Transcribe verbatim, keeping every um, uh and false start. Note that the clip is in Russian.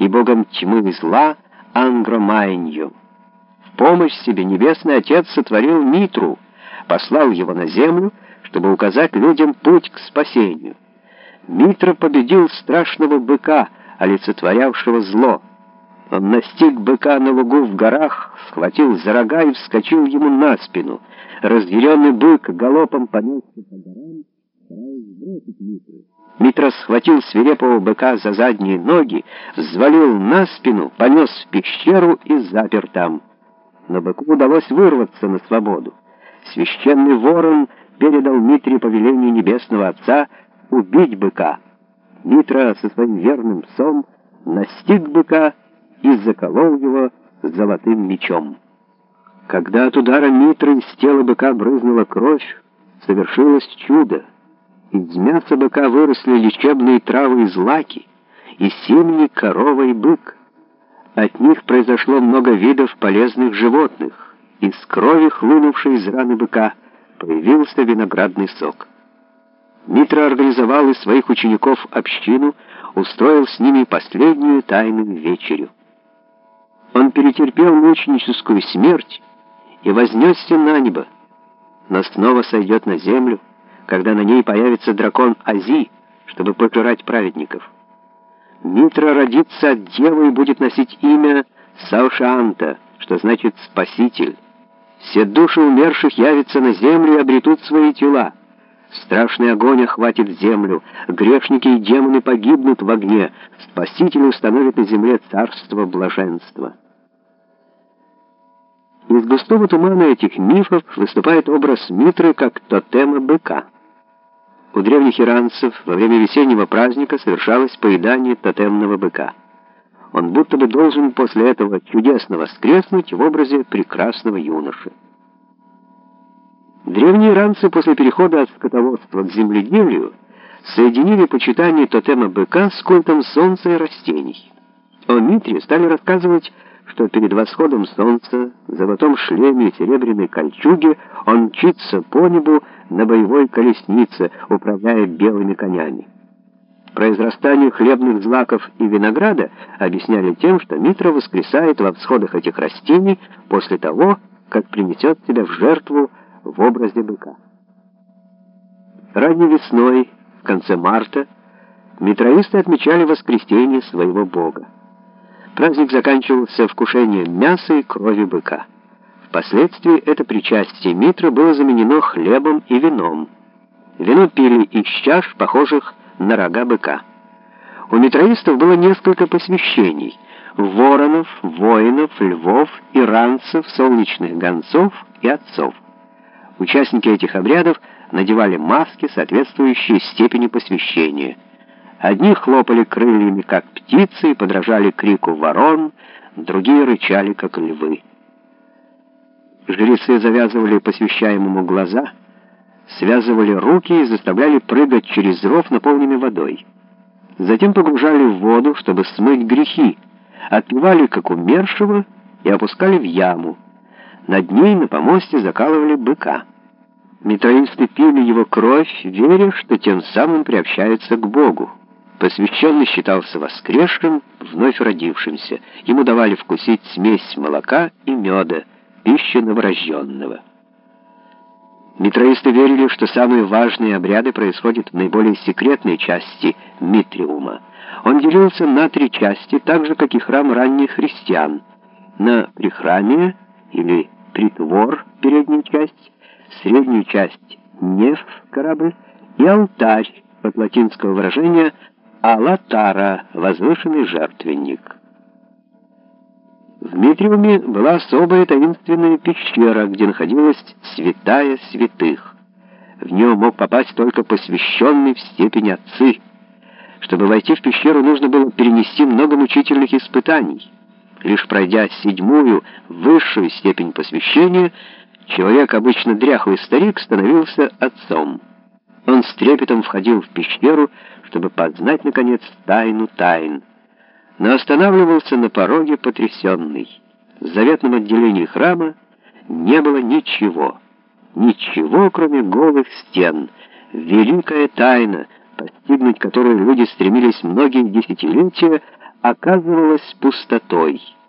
и богом тьмы и зла Ангромайнью. В помощь себе Небесный Отец сотворил Митру, послал его на землю, чтобы указать людям путь к спасению. Митра победил страшного быка, олицетворявшего зло. Он настиг быка на лугу в горах, схватил за рога и вскочил ему на спину. Разъяренный бык галопом понесся по горам, стараясь сбросить Митру. Митра схватил свирепого быка за задние ноги, взвалил на спину, понес в пещеру и запер там. Но быку удалось вырваться на свободу. Священный ворон передал Митре повеление Небесного Отца убить быка. Митра со своим верным псом настиг быка и заколол его золотым мечом. Когда от удара Митры из тела быка брызнула кровь, совершилось чудо. Из мяса быка выросли лечебные травы и злаки, из семени корова и бык. От них произошло много видов полезных животных. Из крови, хлынувшей из раны быка, появился виноградный сок. Митра организовал из своих учеников общину, устроил с ними последнюю тайную вечерю. Он перетерпел мученическую смерть и вознесся на небо, но снова сойдет на землю, когда на ней появится дракон Ази, чтобы пожирать праведников. Митра родится от девы и будет носить имя Саушаанта, что значит «спаситель». Все души умерших явятся на землю и обретут свои тела. Страшный огонь охватит землю, грешники и демоны погибнут в огне, Спаситель установит на земле царство блаженства. Из густого тумана этих мифов выступает образ Митры как тотема быка. У древних иранцев во время весеннего праздника совершалось поедание тотемного быка. Он будто бы должен после этого чудесно воскреснуть в образе прекрасного юноши. Древние иранцы после перехода от скотоводства к земледелию соединили почитание тотема быка с культом солнца и растений. О Митре стали рассказывать, что перед восходом солнца в золотом шлеме и серебряной кольчуге он мчится по небу на боевой колеснице, управляя белыми конями. Произрастание хлебных злаков и винограда объясняли тем, что Митра воскресает во всходах этих растений после того, как принесет себя в жертву в образе быка. Ранней весной, в конце марта, митраисты отмечали воскресение своего бога. Праздник заканчивался вкушением мяса и крови быка. Впоследствии это причастие Митры было заменено хлебом и вином. Вино пили из чаш, похожих на рога быка. У митраистов было несколько посвящений: воронов, воинов, львов, иранцев, солнечных гонцов и отцов. Участники этих обрядов надевали маски, соответствующие степени посвящения. Одни хлопали крыльями, как птицы, и подражали крику ворон, другие рычали, как львы. Жрецы завязывали посвящаемому глаза, связывали руки и заставляли прыгать через ров, наполненный водой. Затем погружали в воду, чтобы смыть грехи, отпевали, как умершего, и опускали в яму. Над ней на помосте закалывали быка. Митраисты пили его кровь, веря, что тем самым приобщаются к Богу. Посвященный считался воскресшим, вновь родившимся. Ему давали вкусить смесь молока и меда, пищу новорожденного. Митраисты верили, что самые важные обряды происходят в наиболее секретной части Митриума. Он делился на три части, так же, как и храм ранних христиан. На прихрамие, или притвор, переднюю часть, среднюю часть, неф, корабль, и алтарь, от латинского выражения «алатара», возвышенный жертвенник. В Митриуме была особая таинственная пещера, где находилась святая святых. В нее мог попасть только посвященный в степень отцы. Чтобы войти в пещеру, нужно было перенести много мучительных испытаний. Лишь пройдя седьмую, высшую степень посвящения, человек, обычно дряхлый старик, становился отцом. Он с трепетом входил в пещеру, чтобы познать, наконец, тайну тайн. Но останавливался на пороге потрясенный. В заветном отделении храма не было ничего. Ничего, кроме голых стен. Великая тайна, постигнуть которую люди стремились многие десятилетия, оказывалась пустотой.